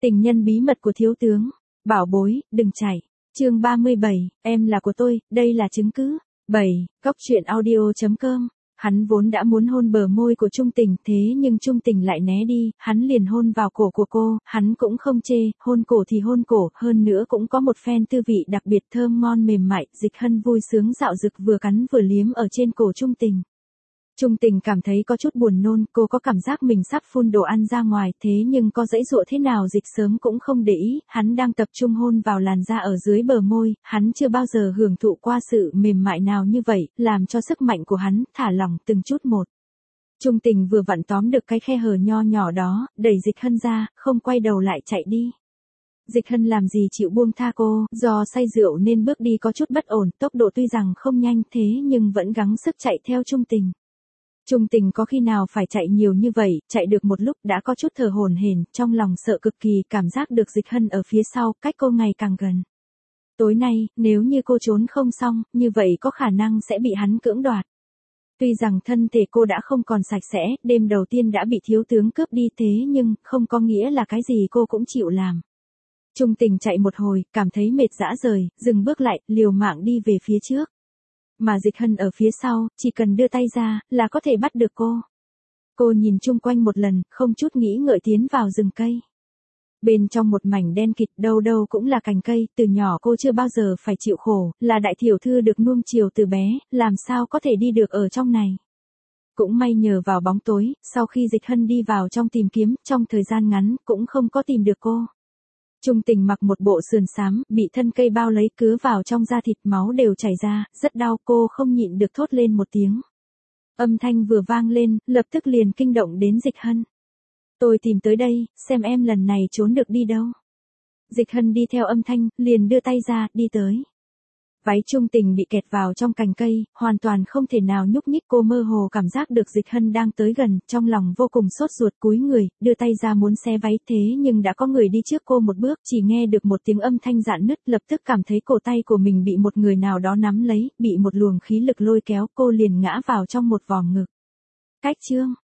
Tình nhân bí mật của thiếu tướng. Bảo bối, đừng chạy. Chương 37, em là của tôi, đây là chứng cứ. 7. Góc truyện audio.com. Hắn vốn đã muốn hôn bờ môi của Trung Tình, thế nhưng Trung Tình lại né đi, hắn liền hôn vào cổ của cô, hắn cũng không chê, hôn cổ thì hôn cổ, hơn nữa cũng có một phen tư vị đặc biệt thơm ngon mềm mại, Dịch Hân vui sướng dạo dực vừa cắn vừa liếm ở trên cổ Trung Tình. Trung Tình cảm thấy có chút buồn nôn, cô có cảm giác mình sắp phun đồ ăn ra ngoài, thế nhưng có giãy giụa thế nào Dịch sớm cũng không để ý, hắn đang tập trung hôn vào làn da ở dưới bờ môi, hắn chưa bao giờ hưởng thụ qua sự mềm mại nào như vậy, làm cho sức mạnh của hắn thả lỏng từng chút một. Trung Tình vừa vặn tóm được cái khe hở nho nhỏ đó, đẩy Dịch Hân ra, không quay đầu lại chạy đi. Dịch Hân làm gì chịu buông tha cô, do say rượu nên bước đi có chút bất ổn, tốc độ tuy rằng không nhanh thế nhưng vẫn gắng sức chạy theo Trung Tình. Trung Tình có khi nào phải chạy nhiều như vậy, chạy được một lúc đã có chút thở hổn hển, trong lòng sợ cực kỳ, cảm giác được Dịch Hân ở phía sau, cách cô ngày càng gần. Tối nay, nếu như cô trốn không xong, như vậy có khả năng sẽ bị hắn cưỡng đoạt. Tuy rằng thân thể cô đã không còn sạch sẽ, đêm đầu tiên đã bị thiếu tướng cướp đi thế nhưng, không có nghĩa là cái gì cô cũng chịu làm. Trung Tình chạy một hồi, cảm thấy mệt rã rời, dừng bước lại, liều mạng đi về phía trước. Mà Dịch Hân ở phía sau, chỉ cần đưa tay ra, là có thể bắt được cô. Cô nhìn chung quanh một lần, không chút nghĩ ngợi tiến vào rừng cây. Bên trong một mảnh đen kịt đâu đâu cũng là cành cây, từ nhỏ cô chưa bao giờ phải chịu khổ, là đại tiểu thư được nuông chiều từ bé, làm sao có thể đi được ở trong này. Cũng may nhờ vào bóng tối, sau khi Dịch Hân đi vào trong tìm kiếm, trong thời gian ngắn, cũng không có tìm được cô. Trung Tình mặc một bộ sườn xám, bị thân cây bao lấy cứa vào trong da thịt, máu đều chảy ra, rất đau, cô không nhịn được thốt lên một tiếng. Âm thanh vừa vang lên, lập tức liền kinh động đến Dịch Hân. Tôi tìm tới đây, xem em lần này trốn được đi đâu. Dịch Hân đi theo âm thanh, liền đưa tay ra, đi tới. Váy Trung Tình bị kẹt vào trong cành cây, hoàn toàn không thể nào nhúc nhích, cô mơ hồ cảm giác được Dịch Hân đang tới gần, trong lòng vô cùng sốt ruột, cúi người, đưa tay ra muốn xé váy thế nhưng đã có người đi trước cô một bước, chỉ nghe được một tiếng âm thanh rạn nứt, lập tức cảm thấy cổ tay của mình bị một người nào đó nắm lấy, bị một luồng khí lực lôi kéo, cô liền ngã vào trong một vòm ngực. Cách chương.